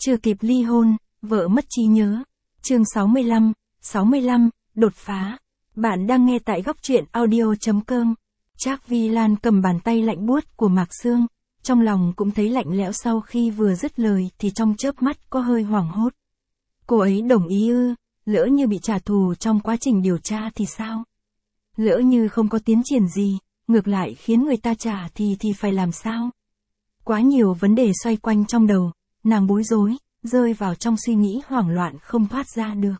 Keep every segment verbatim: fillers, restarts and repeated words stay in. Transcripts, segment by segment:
Chưa kịp ly hôn, vợ mất trí nhớ. Chương sáu mươi lăm, sáu mươi lăm, đột phá. Bạn đang nghe tại góc truyện audio chấm com. Trác Vi Lan cầm bàn tay lạnh buốt của Mạc Sương, trong lòng cũng thấy lạnh lẽo sau khi vừa dứt lời thì trong chớp mắt có hơi hoảng hốt. Cô ấy đồng ý ư? Lỡ như bị trả thù trong quá trình điều tra thì sao? Lỡ như không có tiến triển gì, ngược lại khiến người ta trả thì thì phải làm sao? Quá nhiều vấn đề xoay quanh trong đầu, nàng bối rối, rơi vào trong suy nghĩ hoảng loạn không thoát ra được.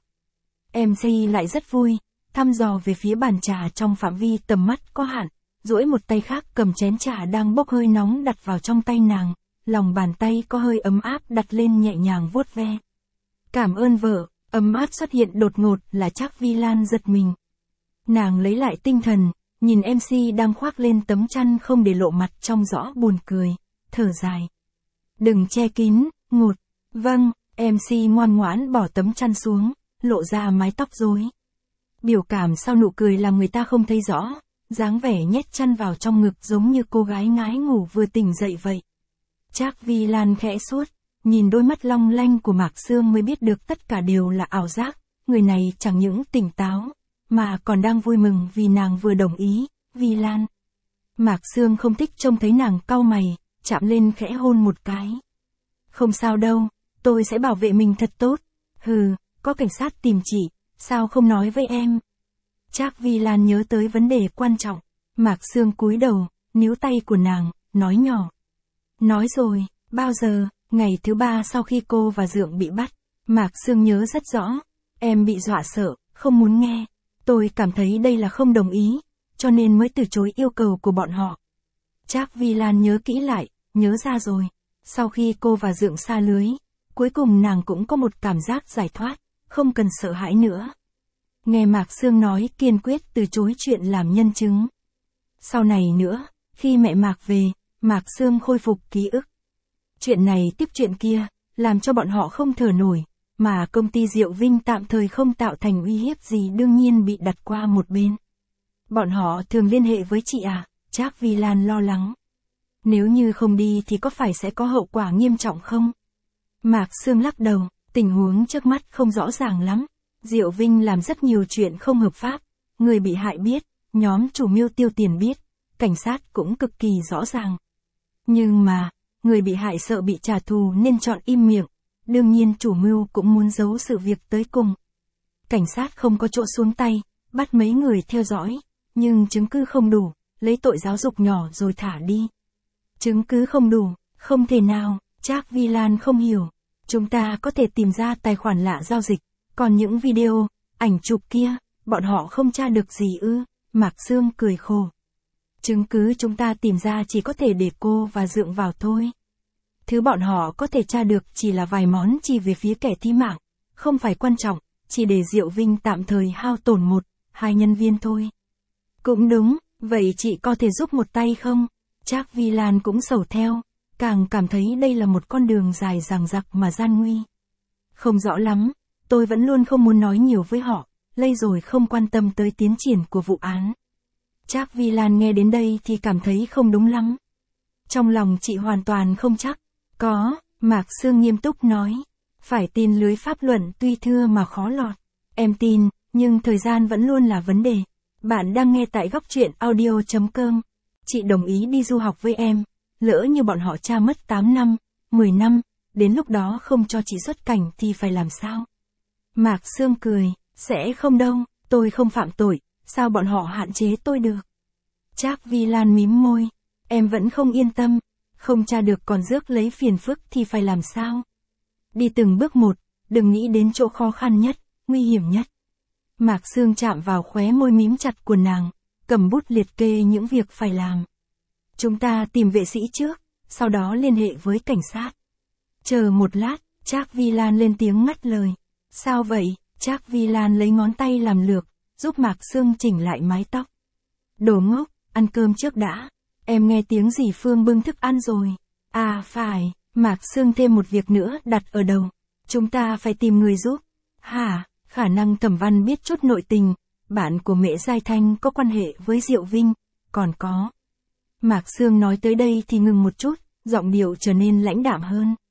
em xê lại rất vui, thăm dò về phía bàn trà trong phạm vi tầm mắt có hạn, duỗi một tay khác cầm chén trà đang bốc hơi nóng đặt vào trong tay nàng, lòng bàn tay có hơi ấm áp đặt lên nhẹ nhàng vuốt ve. Cảm ơn vợ. Ấm áp xuất hiện đột ngột là Trác Vi Lan giật mình. Nàng lấy lại tinh thần, nhìn em xê đang khoác lên tấm chăn không để lộ mặt trong rõ buồn cười, thở dài. Đừng che kín, ngột. Vâng, em xê ngoan ngoãn bỏ tấm chăn xuống, lộ ra mái tóc rối. Biểu cảm sau nụ cười làm người ta không thấy rõ, dáng vẻ nhét chăn vào trong ngực giống như cô gái ngái ngủ vừa tỉnh dậy vậy. Trác Vi Lan khẽ sốt. Nhìn đôi mắt long lanh của Mạc Sương mới biết được tất cả đều là ảo giác, người này chẳng những tỉnh táo, mà còn đang vui mừng vì nàng vừa đồng ý, Vi Lan. Mạc Sương không thích trông thấy nàng cau mày, chạm lên khẽ hôn một cái. Không sao đâu, tôi sẽ bảo vệ mình thật tốt. Hừ, có cảnh sát tìm chị, sao không nói với em? Trác Vi Lan nhớ tới vấn đề quan trọng, Mạc Sương cúi đầu, níu tay của nàng, nói nhỏ. Nói rồi, bao giờ? Ngày thứ ba sau khi cô và Dượng bị bắt, Mạc Sương nhớ rất rõ, em bị dọa sợ, không muốn nghe. Tôi cảm thấy đây là không đồng ý, cho nên mới từ chối yêu cầu của bọn họ. Trác Vi Lan nhớ kỹ lại, nhớ ra rồi. Sau khi cô và Dượng xa lưới, cuối cùng nàng cũng có một cảm giác giải thoát, không cần sợ hãi nữa. Nghe Mạc Sương nói kiên quyết từ chối chuyện làm nhân chứng. Sau này nữa, khi mẹ Mạc về, Mạc Sương khôi phục ký ức. Chuyện này tiếp chuyện kia, làm cho bọn họ không thở nổi, mà công ty Diệu Vinh tạm thời không tạo thành uy hiếp gì đương nhiên bị đặt qua một bên. Bọn họ thường liên hệ với chị à? Trác Vi Lan lo lắng. Nếu như không đi thì có phải sẽ có hậu quả nghiêm trọng không? Mạc Sương lắc đầu, tình huống trước mắt không rõ ràng lắm. Diệu Vinh làm rất nhiều chuyện không hợp pháp, người bị hại biết, nhóm chủ mưu tiêu tiền biết, cảnh sát cũng cực kỳ rõ ràng. Nhưng mà, người bị hại sợ bị trả thù nên chọn im miệng, đương nhiên chủ mưu cũng muốn giấu sự việc tới cùng. Cảnh sát không có chỗ xuống tay, bắt mấy người theo dõi, nhưng chứng cứ không đủ, lấy tội giáo dục nhỏ rồi thả đi. Chứng cứ không đủ, không thể nào, Trác Vi Lan không hiểu. Chúng ta có thể tìm ra tài khoản lạ giao dịch, còn những video, ảnh chụp kia, bọn họ không tra được gì ư? Mạc Sương cười khổ. Chứng cứ chúng ta tìm ra chỉ có thể để cô và Dượng vào thôi. Thứ bọn họ có thể tra được chỉ là vài món chỉ về phía kẻ thi mạng, không phải quan trọng, chỉ để Diệu Vinh tạm thời hao tổn một, hai nhân viên thôi. Cũng đúng, vậy chị có thể giúp một tay không? Trác Vi Lan cũng sầu theo, càng cảm thấy đây là một con đường dài dằng dặc mà gian nguy. Không rõ lắm, tôi vẫn luôn không muốn nói nhiều với họ, lây rồi không quan tâm tới tiến triển của vụ án. Trác Vi Lan nghe đến đây thì cảm thấy không đúng lắm. Trong lòng chị hoàn toàn không chắc. Có, Mạc Sương nghiêm túc nói. Phải tin lưới pháp luận tuy thưa mà khó lọt. Em tin, nhưng thời gian vẫn luôn là vấn đề. Bạn đang nghe tại góc truyện audio chấm com. Chị đồng ý đi du học với em. Lỡ như bọn họ tra mất tám năm, mười năm, đến lúc đó không cho chị xuất cảnh thì phải làm sao? Mạc Sương cười, sẽ không đâu, tôi không phạm tội. Sao bọn họ hạn chế tôi được? Trác Vi Lan mím môi. Em vẫn không yên tâm. Không tra được còn rước lấy phiền phức thì phải làm sao? Đi từng bước một, đừng nghĩ đến chỗ khó khăn nhất, nguy hiểm nhất. Mạc Sương chạm vào khóe môi mím chặt của nàng, cầm bút liệt kê những việc phải làm. Chúng ta tìm vệ sĩ trước, sau đó liên hệ với cảnh sát. Chờ một lát, Trác Vi Lan lên tiếng ngắt lời. Sao vậy? Trác Vi Lan lấy ngón tay làm lược, giúp Mạc Sương chỉnh lại mái tóc. Đồ ngốc, ăn cơm trước đã. Em nghe tiếng dì Phương bưng thức ăn rồi. À phải, Mạc Sương thêm một việc nữa đặt ở đầu. Chúng ta phải tìm người giúp. Hả, khả năng Thẩm Văn biết chút nội tình. Bạn của Mễ Giai Thanh có quan hệ với Diệu Vinh. Còn có. Mạc Sương nói tới đây thì ngừng một chút, giọng điệu trở nên lãnh đạm hơn.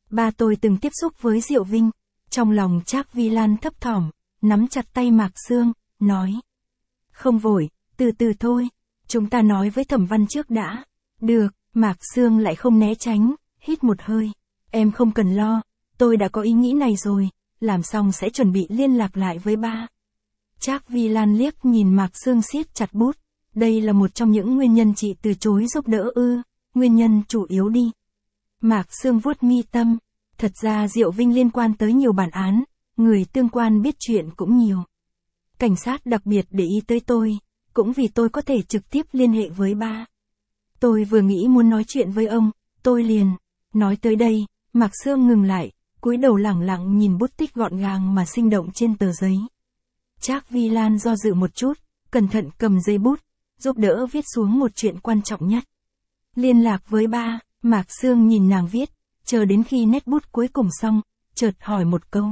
Ba tôi từng tiếp xúc với Diệu Vinh. Trong lòng Trác Vi Lan thấp thỏm, nắm chặt tay Mạc Sương, nói. Không vội, từ từ thôi, chúng ta nói với Thẩm Văn trước đã. Được, Mạc Sương lại không né tránh, hít một hơi. Em không cần lo, tôi đã có ý nghĩ này rồi, làm xong sẽ chuẩn bị liên lạc lại với ba. Trác Vi Lan liếc nhìn Mạc Sương siết chặt bút. Đây là một trong những nguyên nhân chị từ chối giúp đỡ ư, nguyên nhân chủ yếu đi. Mạc Sương vuốt mi tâm. Thật ra Diệu Vinh liên quan tới nhiều bản án, người tương quan biết chuyện cũng nhiều. Cảnh sát đặc biệt để ý tới tôi, cũng vì tôi có thể trực tiếp liên hệ với ba. Tôi vừa nghĩ muốn nói chuyện với ông, tôi liền. Nói tới đây, Mạc Sương ngừng lại, cúi đầu lẳng lặng nhìn bút tích gọn gàng mà sinh động trên tờ giấy. Trác Vi Lan do dự một chút, cẩn thận cầm giấy bút, giúp đỡ viết xuống một chuyện quan trọng nhất. Liên lạc với ba, Mạc Sương nhìn nàng viết, chờ đến khi nét bút cuối cùng xong, chợt hỏi một câu.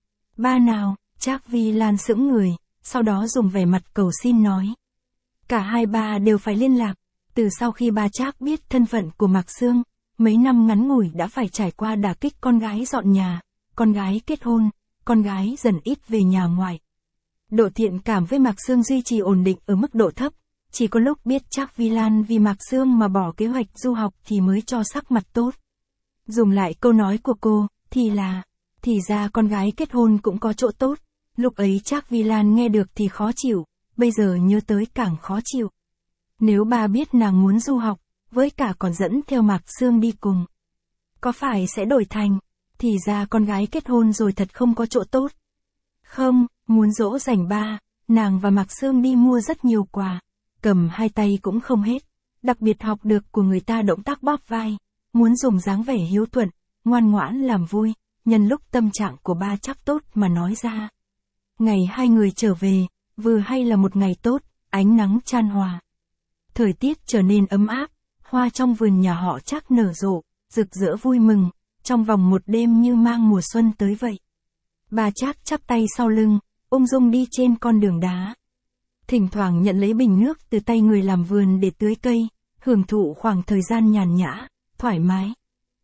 Ba nào? Trác Vi Lan sững người, sau đó dùng vẻ mặt cầu xin nói. Cả hai ba đều phải liên lạc, từ sau khi ba Trác biết thân phận của Mạc Sương, mấy năm ngắn ngủi đã phải trải qua đả kích con gái dọn nhà, con gái kết hôn, con gái dần ít về nhà ngoại. Độ thiện cảm với Mạc Sương duy trì ổn định ở mức độ thấp, chỉ có lúc biết Trác Vi Lan vì Mạc Sương mà bỏ kế hoạch du học thì mới cho sắc mặt tốt. Dùng lại câu nói của cô, thì là, thì ra con gái kết hôn cũng có chỗ tốt. Lúc ấy Trác Vi Lan nghe được thì khó chịu, bây giờ nhớ tới càng khó chịu. Nếu ba biết nàng muốn du học, với cả còn dẫn theo Mạc Sương đi cùng, có phải sẽ đổi thành, thì ra con gái kết hôn rồi thật không có chỗ tốt. Không, muốn dỗ dành ba, nàng và Mạc Sương đi mua rất nhiều quà, cầm hai tay cũng không hết, đặc biệt học được của người ta động tác bóp vai, muốn dùng dáng vẻ hiếu thuận, ngoan ngoãn làm vui, nhân lúc tâm trạng của ba Trác tốt mà nói ra. Ngày hai người trở về, vừa hay là một ngày tốt, ánh nắng chan hòa. Thời tiết trở nên ấm áp, hoa trong vườn nhà họ Trác nở rộ, rực rỡ vui mừng, trong vòng một đêm như mang mùa xuân tới vậy. Bà Trác chắp tay sau lưng, ung dung đi trên con đường đá. Thỉnh thoảng nhận lấy bình nước từ tay người làm vườn để tưới cây, hưởng thụ khoảng thời gian nhàn nhã, thoải mái.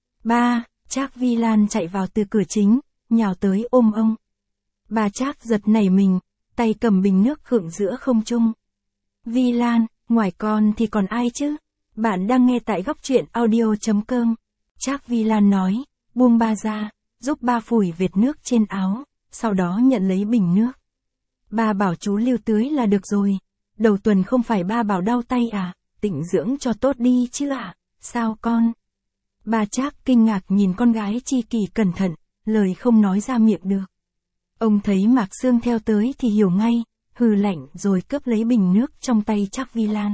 Ba, Trác Vi Lan chạy vào từ cửa chính, nhào tới ôm ông. Bà Trác giật nảy mình, tay cầm bình nước khựng giữa không trung. Vi Lan, ngoài con thì còn ai chứ? Bạn đang nghe tại góc truyện audio chấm com. Trác Vi Lan nói, buông ba ra, giúp ba phủi vệt nước trên áo, sau đó nhận lấy bình nước. Ba bảo chú lưu tưới là được rồi. Đầu tuần không phải ba bảo đau tay à, tĩnh dưỡng cho tốt đi chứ à, sao con? Bà Trác kinh ngạc nhìn con gái chi kỷ cẩn thận, lời không nói ra miệng được. Ông thấy Mạc Sương theo tới thì hiểu ngay, hừ lạnh rồi cướp lấy bình nước trong tay Trác Vi Lan.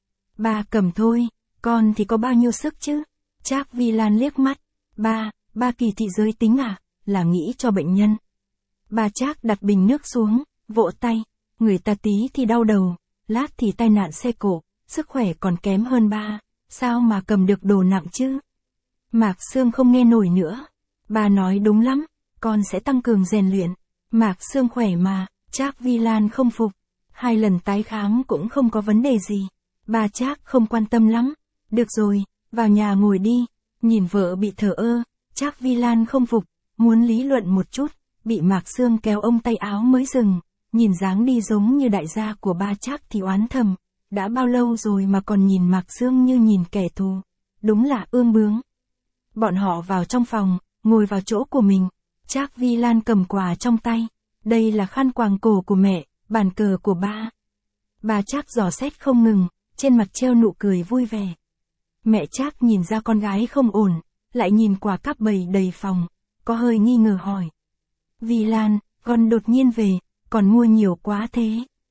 Ba cầm thôi, con thì có bao nhiêu sức chứ? Trác Vi Lan liếc mắt. Ba, ba kỳ thị giới tính à, là nghĩ cho bệnh nhân. Bà Trác đặt bình nước xuống, vỗ tay, người ta tí thì đau đầu, lát thì tai nạn xe cộ, sức khỏe còn kém hơn ba, sao mà cầm được đồ nặng chứ? Mạc Sương không nghe nổi nữa. Bà nói đúng lắm, con sẽ tăng cường rèn luyện. Mạc Sương khỏe mà, Trác Vi Lan không phục. Hai lần tái khám cũng không có vấn đề gì. Bà Trác không quan tâm lắm. Được rồi, vào nhà ngồi đi. Nhìn vợ bị thờ ơ, Trác Vi Lan không phục, muốn lý luận một chút, bị Mạc Sương kéo ông tay áo mới dừng. Nhìn dáng đi giống như đại gia của ba Trác thì oán thầm. Đã bao lâu rồi mà còn nhìn Mạc Sương như nhìn kẻ thù. Đúng là ương bướng. Bọn họ vào trong phòng, ngồi vào chỗ của mình. Trác Vi Lan cầm quà trong tay. Đây là khăn quàng cổ của mẹ, bàn cờ của ba. Bà Trác dò xét không ngừng, trên mặt treo nụ cười vui vẻ. Mẹ Trác nhìn ra con gái không ổn, lại nhìn quà cáp bày đầy phòng, có hơi nghi ngờ hỏi. Vi Lan, con đột nhiên về, còn mua nhiều quá thế.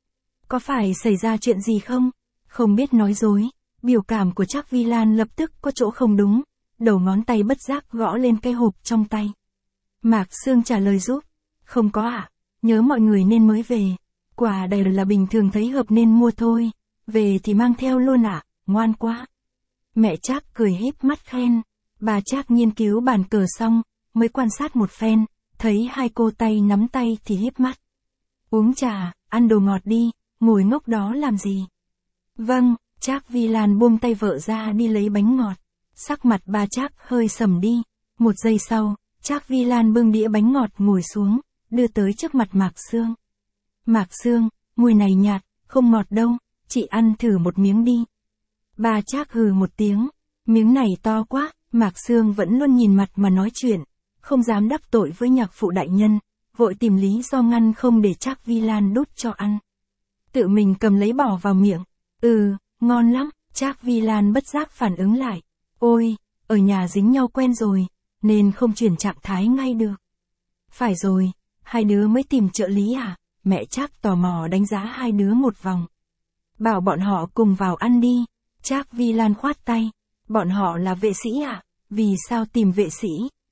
Có phải xảy ra chuyện gì không? Không biết nói dối, biểu cảm của Trác Vi Lan lập tức có chỗ không đúng, đầu ngón tay bất giác gõ lên cái hộp trong tay. Mạc Sương trả lời giúp, không có ạ, à, nhớ mọi người nên mới về, quà đây là bình thường thấy hợp nên mua thôi, về thì mang theo luôn ạ, à, ngoan quá. Mẹ Trác cười híp mắt khen, bà Trác nghiên cứu bàn cờ xong, mới quan sát một phen, thấy hai cô tay nắm tay thì híp mắt. Uống trà, ăn đồ ngọt đi, ngồi ngốc đó làm gì? Vâng, Trác Vi Lan buông tay vợ ra đi lấy bánh ngọt. Sắc mặt bà Trác hơi sầm đi, Một giây sau, Trác Vi Lan bưng đĩa bánh ngọt ngồi xuống, đưa tới trước mặt Mạc Sương. Mạc Sương, mùi này nhạt, không ngọt đâu, chị ăn thử một miếng đi. Bà Trác hừ một tiếng, miếng này to quá, Mạc Sương vẫn luôn nhìn mặt mà nói chuyện, không dám đắc tội với nhạc phụ đại nhân, vội tìm lý do ngăn không để Trác Vi Lan đút cho ăn. Tự mình cầm lấy bỏ vào miệng, ừ, ngon lắm, Trác Vi Lan bất giác phản ứng lại, ôi, ở nhà dính nhau quen rồi, nên không chuyển trạng thái ngay được. Phải rồi, hai đứa mới tìm trợ lý à? Mẹ Trác tò mò đánh giá hai đứa một vòng. Bảo bọn họ cùng vào ăn đi. Trác Vi Lan khoát tay. Bọn họ là vệ sĩ à? Vì sao tìm vệ sĩ?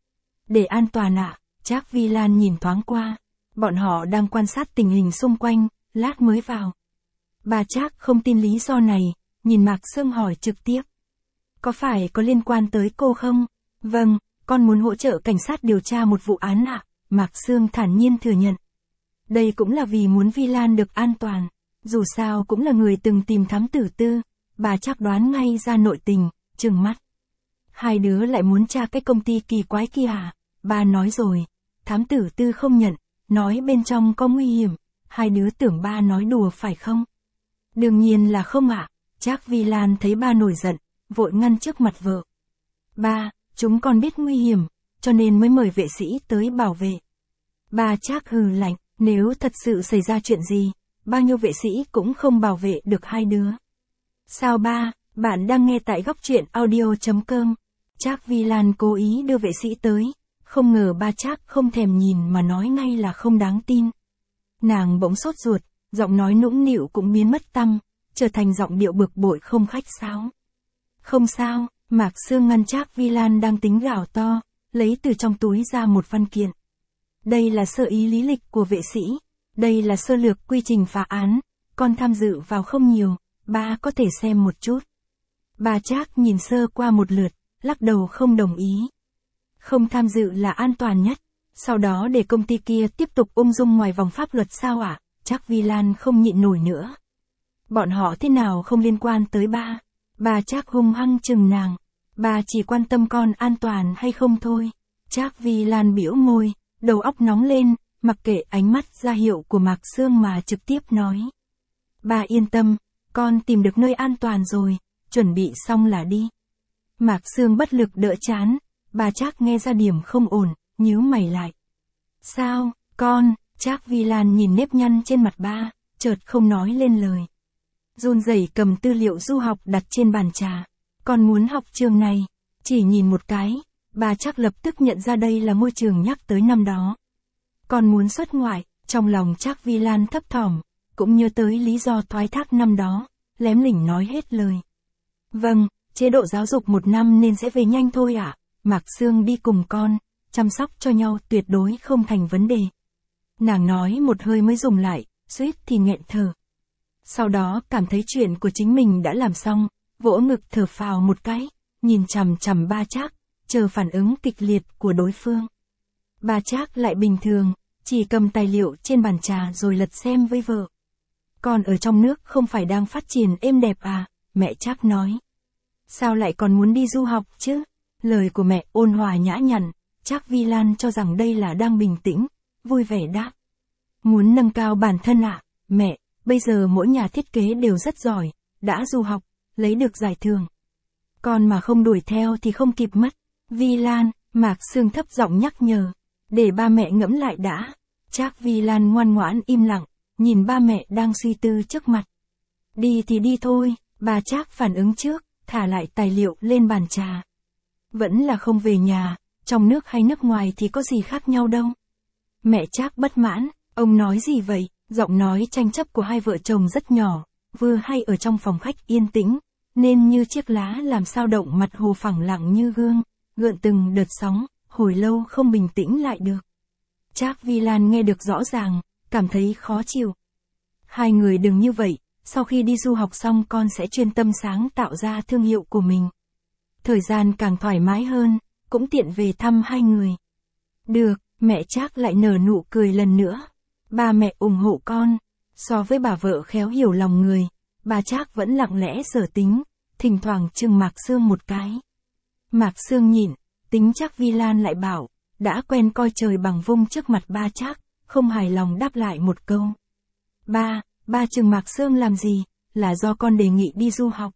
Để an toàn ạ. À? Trác Vi Lan nhìn thoáng qua. Bọn họ đang quan sát tình hình xung quanh, lát mới vào. Bà Trác không tin lý do này, nhìn Mạc Sương hỏi trực tiếp. Có phải có liên quan tới cô không? Vâng, con muốn hỗ trợ cảnh sát điều tra một vụ án ạ. À? Mạc Sương thản nhiên thừa nhận. Đây cũng là vì muốn Vi Lan được an toàn. Dù sao cũng là người từng tìm thám tử Tư. Bà Trác đoán ngay ra nội tình, trừng mắt. Hai đứa lại muốn tra cái công ty kỳ quái kia à? Bà nói rồi. Thám tử Tư không nhận, nói bên trong có nguy hiểm. Hai đứa tưởng ba nói đùa phải không? Đương nhiên là không ạ. À. Trác Vi Lan thấy ba nổi giận, vội ngăn trước mặt vợ. Ba, chúng con biết nguy hiểm, cho nên mới mời vệ sĩ tới bảo vệ. Ba Trác hừ lạnh, nếu thật sự xảy ra chuyện gì, bao nhiêu vệ sĩ cũng không bảo vệ được hai đứa. Sao ba, bạn đang nghe tại góc truyện audio chấm com. Trác Vi Lan cố ý đưa vệ sĩ tới, không ngờ ba Trác không thèm nhìn mà nói ngay là không đáng tin. Nàng bỗng sốt ruột, giọng nói nũng nịu cũng biến mất tăm, trở thành giọng điệu bực bội không khách sáo. Không sao, Mạc Sương ngăn Trác Vi Lan đang tính gào to, lấy từ trong túi ra một văn kiện. Đây là sơ ý lý lịch của vệ sĩ, đây là sơ lược quy trình phá án, con tham dự vào không nhiều, ba có thể xem một chút. Bà Trác nhìn sơ qua một lượt, lắc đầu không đồng ý. Không tham dự là an toàn nhất, sau đó để công ty kia tiếp tục ung dung ngoài vòng pháp luật sao ạ? À? Trác Vi Lan không nhịn nổi nữa. Bọn họ thế nào không liên quan tới ba? Bà Trác hung hăng chừng nàng. Bà chỉ quan tâm con an toàn hay không thôi. Trác Vi Lan bĩu môi, đầu óc nóng lên, mặc kệ ánh mắt ra hiệu của Mạc Sương mà trực tiếp nói. Bà yên tâm, con tìm được nơi an toàn rồi, chuẩn bị xong là đi. Mạc Sương bất lực đỡ chán, bà Trác nghe ra điểm không ổn, nhíu mày lại. Sao, con? Trác Vi Lan nhìn nếp nhăn trên mặt ba, chợt không nói lên lời. Run rẩy cầm tư liệu du học đặt trên bàn trà. Con muốn học trường này. Chỉ nhìn một cái, bà Trác lập tức nhận ra đây là môi trường nhắc tới năm đó. Con muốn xuất ngoại, trong lòng Trác Vi Lan thấp thỏm, cũng nhớ tới lý do thoái thác năm đó, lém lỉnh nói hết lời. Vâng, chế độ giáo dục một năm nên sẽ về nhanh thôi ạ. À? Mạc Sương đi cùng con, chăm sóc cho nhau tuyệt đối không thành vấn đề. Nàng nói một hơi mới dùng lại, suýt thì nghẹn thở. Sau đó cảm thấy chuyện của chính mình đã làm xong, vỗ ngực thở phào một cái, nhìn chằm chằm ba Trác, chờ phản ứng kịch liệt của đối phương. Ba Trác lại bình thường, chỉ cầm tài liệu trên bàn trà rồi lật xem với vợ. Còn ở trong nước không phải đang phát triển êm đẹp à, mẹ Trác nói. Sao lại còn muốn đi du học chứ? Lời của mẹ ôn hòa nhã nhặn, Trác Vi Lan cho rằng đây là đang bình tĩnh, vui vẻ đáp. Muốn nâng cao bản thân à, mẹ, bây giờ mỗi nhà thiết kế đều rất giỏi, đã du học, lấy được giải thưởng. Con mà không đuổi theo thì không kịp mất. Vi Lan, Mạc Sương thấp giọng nhắc nhở, để ba mẹ ngẫm lại đã. Trác Vi Lan ngoan ngoãn im lặng, nhìn ba mẹ đang suy tư trước mặt. Đi thì đi thôi, bà Trác phản ứng trước, thả lại tài liệu lên bàn trà. Vẫn là không về nhà, trong nước hay nước ngoài thì có gì khác nhau đâu. Mẹ Trác bất mãn, ông nói gì vậy? Giọng nói tranh chấp của hai vợ chồng rất nhỏ, vừa hay ở trong phòng khách yên tĩnh, nên như chiếc lá làm sao động mặt hồ phẳng lặng như gương, gợn từng đợt sóng, hồi lâu không bình tĩnh lại được. Trác Vi Lan nghe được rõ ràng, cảm thấy khó chịu. Hai người đừng như vậy, sau khi đi du học xong con sẽ chuyên tâm sáng tạo ra thương hiệu của mình. Thời gian càng thoải mái hơn, cũng tiện về thăm hai người. Được, mẹ Trác lại nở nụ cười lần nữa. Ba mẹ ủng hộ con. So với bà vợ khéo hiểu lòng người, bà Trác vẫn lặng lẽ sở tính, thỉnh thoảng chừng Mạc Sương một cái. Mạc Sương nhịn, Tính Trác Vi Lan lại bảo, đã quen coi trời bằng vung trước mặt ba Trác, không hài lòng đáp lại một câu. Ba, ba trừng Mạc Sương làm gì, là do con đề nghị đi du học.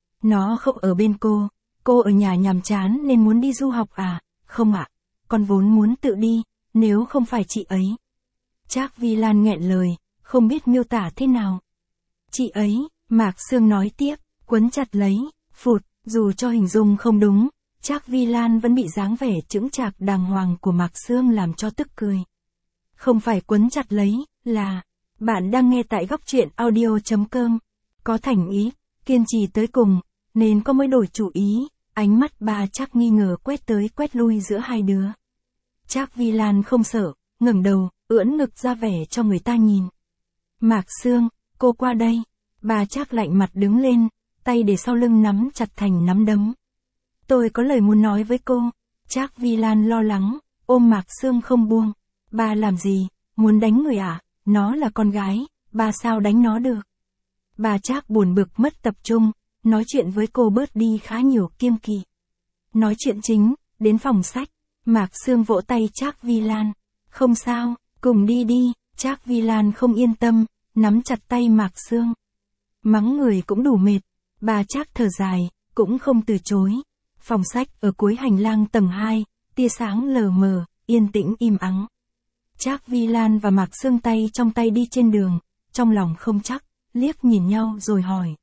Nó không ở bên cô, cô ở nhà nhàm chán nên muốn đi du học à, không ạ, con vốn muốn tự đi, nếu không phải chị ấy. Trác Vi Lan nghẹn lời, không biết miêu tả thế nào. Chị ấy, Mạc Sương nói tiếp, quấn chặt lấy, phụt, dù cho hình dung không đúng, Trác Vi Lan vẫn bị dáng vẻ chững chạc đàng hoàng của Mạc Sương làm cho tức cười. Không phải quấn chặt lấy, là, bạn đang nghe tại góc truyện audio.com, có thành ý, kiên trì tới cùng, nên có mới đổi chủ ý, ánh mắt ba Trác nghi ngờ quét tới quét lui giữa hai đứa. Trác Vi Lan không sợ, ngẩng đầu, ưỡn ngực ra vẻ cho người ta nhìn. Mạc Sương, cô qua đây. Bà Trác lạnh mặt đứng lên, tay để sau lưng nắm chặt thành nắm đấm. Tôi có lời muốn nói với cô. Trác Vi Lan lo lắng, ôm Mạc Sương không buông. Bà làm gì, muốn đánh người à? Nó là con gái, bà sao đánh nó được? Bà Trác buồn bực mất tập trung, nói chuyện với cô bớt đi khá nhiều kiêng kỵ. Nói chuyện chính, đến phòng sách, Mạc Sương vỗ tay Trác Vi Lan. Không sao, cùng đi đi. Trác Vi Lan không yên tâm, nắm chặt tay Mạc Sương. Mắng người cũng đủ mệt, bà Trác thở dài, cũng không từ chối. Phòng sách ở cuối hành lang tầng hai, tia sáng lờ mờ, yên tĩnh im ắng. Trác Vi Lan và Mạc Sương tay trong tay đi trên đường, trong lòng không chắc, liếc nhìn nhau rồi hỏi.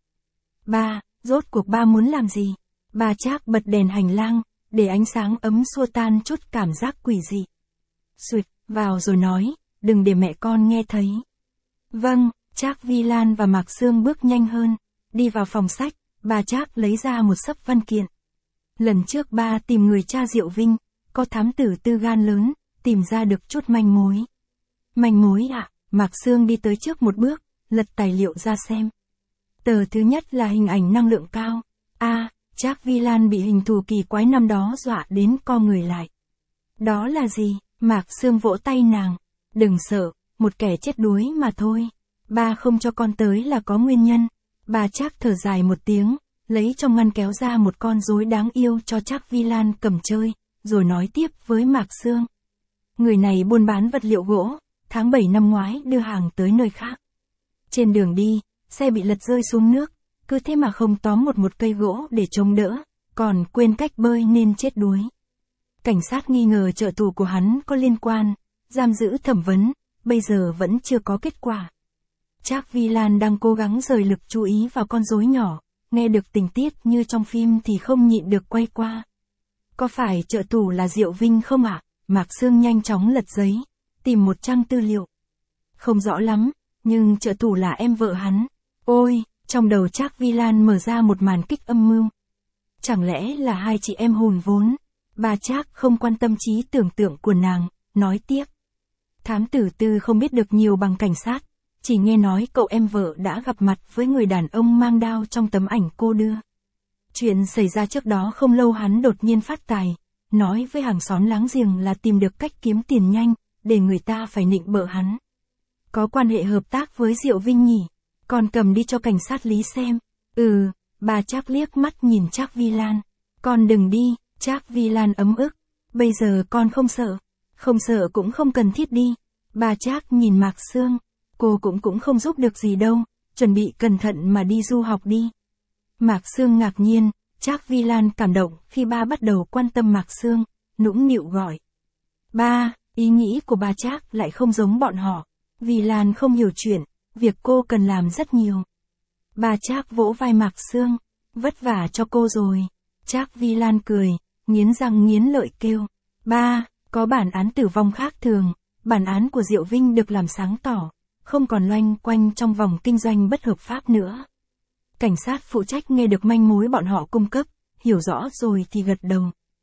Ba, rốt cuộc ba muốn làm gì? Bà Trác bật đèn hành lang, để ánh sáng ấm xua tan chút cảm giác quỷ dị. Xuyệt, vào rồi nói, đừng để mẹ con nghe thấy. Vâng. Trác Vi Lan và Mạc Sương bước nhanh hơn, đi vào phòng sách, bà Trác lấy ra một xấp văn kiện. Lần trước ba tìm người cha Diệu Vinh, có thám tử tư gan lớn, tìm ra được chút manh mối. Manh mối ạ, à? Mạc Sương đi tới trước một bước, lật tài liệu ra xem. Tờ thứ nhất là hình ảnh năng lượng cao. A, à, Trác Vi Lan bị hình thù kỳ quái năm đó dọa đến co người lại. Đó là gì? Mạc Sương vỗ tay nàng. Đừng sợ, một kẻ chết đuối mà thôi. Ba không cho con tới là có nguyên nhân. Bà Trác thở dài một tiếng, lấy trong ngăn kéo ra một con rối đáng yêu cho Trác Vi Lan cầm chơi, rồi nói tiếp với Mạc Sương. Người này buôn bán vật liệu gỗ, tháng bảy năm ngoái đưa hàng tới nơi khác. Trên đường đi, xe bị lật rơi xuống nước, cứ thế mà không tóm một một cây gỗ để chống đỡ, còn quên cách bơi nên chết đuối. Cảnh sát nghi ngờ trợ thủ của hắn có liên quan, giam giữ thẩm vấn, bây giờ vẫn chưa có kết quả. Trác Vi Lan đang cố gắng rời lực chú ý vào con rối nhỏ, nghe được tình tiết như trong phim thì không nhịn được quay qua. Có phải trợ thủ là Diệu Vinh không ạ? À? Mạc Sương nhanh chóng lật giấy, tìm một trang tư liệu. Không rõ lắm, nhưng trợ thủ là em vợ hắn. Ôi, trong đầu Trác Vi Lan mở ra một màn kích âm mưu. Chẳng lẽ là hai chị em hùn vốn? Bà Trác không quan tâm trí tưởng tượng của nàng, nói tiếp. Thám tử tư không biết được nhiều bằng cảnh sát. Chỉ nghe nói cậu em vợ đã gặp mặt với người đàn ông mang đao trong tấm ảnh cô đưa. Chuyện xảy ra trước đó không lâu hắn đột nhiên phát tài, nói với hàng xóm láng giềng là tìm được cách kiếm tiền nhanh, để người ta phải nịnh bợ hắn. Có quan hệ hợp tác với Diệu Vinh nhỉ? Con cầm đi cho cảnh sát lý xem. Ừ, bà Trác liếc mắt nhìn Trác Vi Lan. Con đừng đi, Trác Vi Lan ấm ức. Bây giờ con không sợ. Không sợ cũng không cần thiết đi. Bà Trác nhìn Mạc Sương. Cô cũng cũng không giúp được gì đâu, chuẩn bị cẩn thận mà đi du học đi. Mạc Sương ngạc nhiên, Trác Vi Lan cảm động khi ba bắt đầu quan tâm Mạc Sương, nũng nịu gọi. Ba, ý nghĩ của bà Trác lại không giống bọn họ. Vi Lan không hiểu chuyện, việc cô cần làm rất nhiều. Bà Trác vỗ vai Mạc Sương, vất vả cho cô rồi. Trác Vi Lan cười, nghiến răng nghiến lợi kêu. Ba, có bản án tử vong khác thường, bản án của Diệu Vinh được làm sáng tỏ. Không còn loanh quanh trong vòng kinh doanh bất hợp pháp nữa. Cảnh sát phụ trách nghe được manh mối bọn họ cung cấp, hiểu rõ rồi thì gật đầu.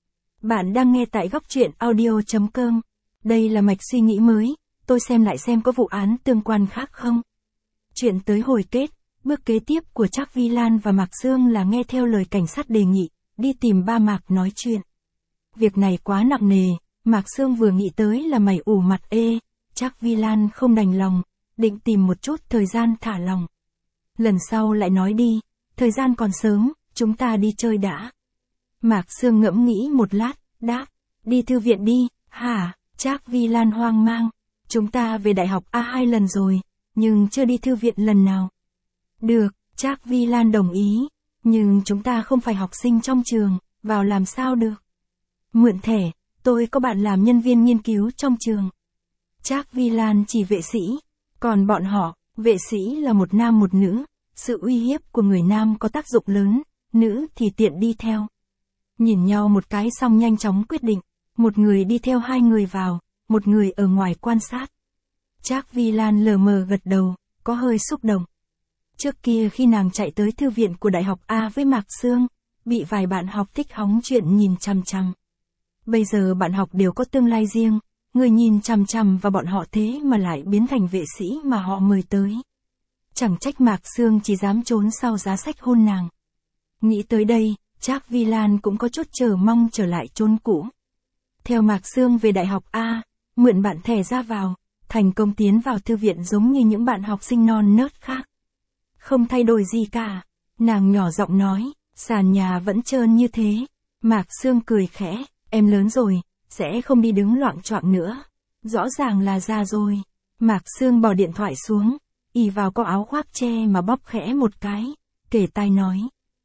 Bạn đang nghe tại góc truyện audio.com. Đây là mạch suy nghĩ mới, tôi xem lại xem có vụ án tương quan khác không. Chuyện tới hồi kết, bước kế tiếp của Trác Vi Lan và Mạc Sương là nghe theo lời cảnh sát đề nghị, đi tìm ba Mạc nói chuyện. Việc này quá nặng nề, Mạc Sương vừa nghĩ tới là mày ủ mặt ê, Trác Vi Lan không đành lòng. Định tìm một chút thời gian thả lòng. Lần sau lại nói đi, thời gian còn sớm, chúng ta đi chơi đã. Mạc Sương ngẫm nghĩ một lát, đáp. Đi thư viện đi, hả? Trác Vi Lan hoang mang. Chúng ta về đại học A hai lần rồi, nhưng chưa đi thư viện lần nào. Được, Trác Vi Lan đồng ý, nhưng chúng ta không phải học sinh trong trường, vào làm sao được? Mượn thẻ, tôi có bạn làm nhân viên nghiên cứu trong trường. Trác Vi Lan chỉ vệ sĩ, còn bọn họ, vệ sĩ là một nam một nữ, sự uy hiếp của người nam có tác dụng lớn, nữ thì tiện đi theo. Nhìn nhau một cái xong nhanh chóng quyết định, một người đi theo hai người vào, một người ở ngoài quan sát. Trác Vi Lan lờ mờ gật đầu, có hơi xúc động. Trước kia khi nàng chạy tới thư viện của Đại học A với Mạc Sương, bị vài bạn học thích hóng chuyện nhìn chằm chằm. Bây giờ bạn học đều có tương lai riêng, người nhìn chằm chằm vào bọn họ thế mà lại biến thành vệ sĩ mà họ mời tới. Chẳng trách Mạc Sương chỉ dám trốn sau giá sách hôn nàng. Nghĩ tới đây, Trác Vi Lan cũng có chút chờ mong trở lại chốn cũ. Theo Mạc Sương về Đại học A, mượn bạn thẻ ra vào, thành công tiến vào thư viện giống như những bạn học sinh non nớt khác. Không thay đổi gì cả, nàng nhỏ giọng nói, sàn nhà vẫn trơn như thế. Mạc Sương cười khẽ, em lớn rồi, sẽ không đi đứng loạng choạng nữa. Rõ ràng là già rồi. Mạc Sương bỏ điện thoại xuống, ì vào có áo khoác che mà bóp khẽ một cái, kể tai nói.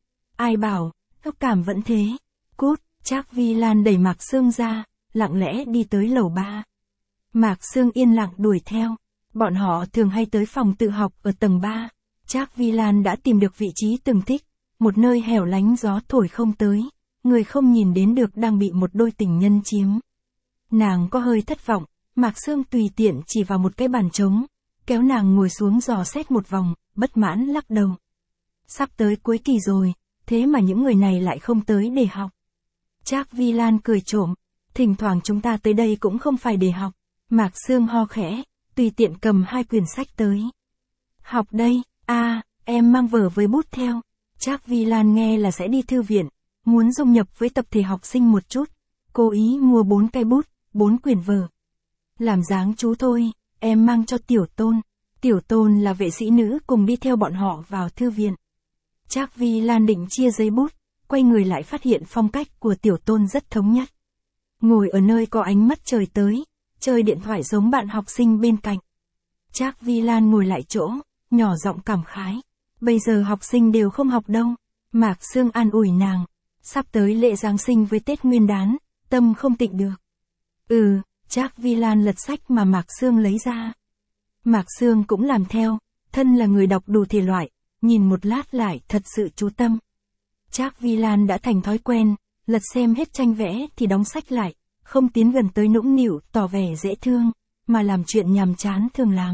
Ai bảo, xúc cảm vẫn thế. Cút, Trác Vi Lan đẩy Mạc Sương ra, lặng lẽ đi tới lầu ba. Mạc Sương yên lặng đuổi theo. Bọn họ thường hay tới phòng tự học ở tầng ba. Trác Vi Lan đã tìm được vị trí từng thích, một nơi hẻo lánh gió thổi không tới, người không nhìn đến được đang bị một đôi tình nhân chiếm. Nàng có hơi thất vọng, Mạc Sương tùy tiện chỉ vào một cái bàn trống, kéo nàng ngồi xuống dò xét một vòng, bất mãn lắc đầu. Sắp tới cuối kỳ rồi, thế mà những người này lại không tới để học. Trác Vi Lan cười trộm, thỉnh thoảng chúng ta tới đây cũng không phải để học. Mạc Sương ho khẽ, tùy tiện cầm hai quyển sách tới. Học đây, à, em mang vở với bút theo. Trác Vi Lan nghe là sẽ đi thư viện, muốn dung nhập với tập thể học sinh một chút, cố ý mua bốn cây bút, bốn quyển vở. Làm dáng chú thôi, em mang cho Tiểu Tôn. Tiểu Tôn là vệ sĩ nữ cùng đi theo bọn họ vào thư viện. Trác Vi Lan định chia giấy bút, quay người lại phát hiện phong cách của Tiểu Tôn rất thống nhất. Ngồi ở nơi có ánh mắt trời tới, chơi điện thoại giống bạn học sinh bên cạnh. Trác Vi Lan ngồi lại chỗ, nhỏ giọng cảm khái. Bây giờ học sinh đều không học đâu. Mạc Sương an ủi nàng. Sắp tới lễ Giáng sinh với Tết Nguyên đán, tâm không tịnh được. Ừ, Trác Vi Lan lật sách mà Mạc Sương lấy ra. Mạc Sương cũng làm theo, thân là người đọc đủ thể loại, nhìn một lát lại thật sự chú tâm. Trác Vi Lan đã thành thói quen, lật xem hết tranh vẽ thì đóng sách lại, không tiến gần tới nũng nịu tỏ vẻ dễ thương, mà làm chuyện nhàm chán thường làm.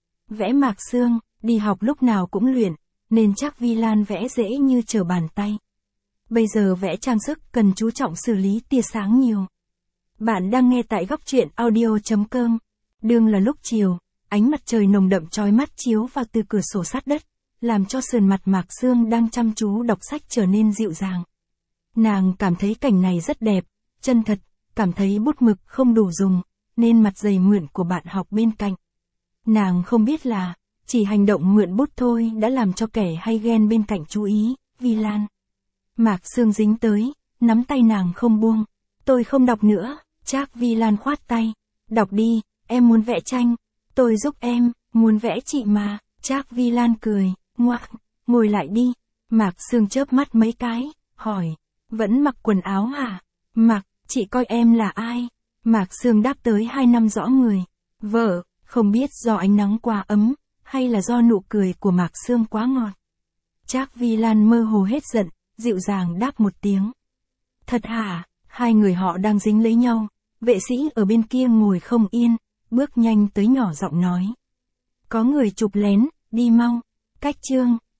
Vẽ Mạc Sương, đi học lúc nào cũng luyện, nên Trác Vi Lan vẽ dễ như trở bàn tay. Bây giờ vẽ trang sức cần chú trọng xử lý tia sáng nhiều. Bạn đang nghe tại góc truyện audio chấm com. Đương là lúc chiều, ánh mặt trời nồng đậm chói mắt chiếu vào từ cửa sổ sát đất, làm cho sườn mặt Mạc Sương đang chăm chú đọc sách trở nên dịu dàng. Nàng cảm thấy cảnh này rất đẹp, chân thật, cảm thấy bút mực không đủ dùng, nên mặt dày mượn của bạn học bên cạnh. Nàng không biết là, chỉ hành động mượn bút thôi đã làm cho kẻ hay ghen bên cạnh chú ý, Vi Lan. Mạc Sương dính tới, nắm tay nàng không buông. Tôi không đọc nữa, Trác Vi Lan khoát tay. Đọc đi, em muốn vẽ tranh. Tôi giúp em, muốn vẽ chị mà. Trác Vi Lan cười, ngoác, ngồi lại đi. Mạc Sương chớp mắt mấy cái, hỏi, vẫn mặc quần áo hả? Mặc, chị coi em là ai? Mạc Sương đáp tới hai năm rõ người. Vợ, không biết do ánh nắng quá ấm, hay là do nụ cười của Mạc Sương quá ngọt. Trác Vi Lan mơ hồ hết giận, dịu dàng đáp một tiếng. Thật hả? Hai người họ đang dính lấy nhau, vệ sĩ ở bên kia ngồi không yên, bước nhanh tới nhỏ giọng nói. Có người chụp lén, đi mau. Cách chương.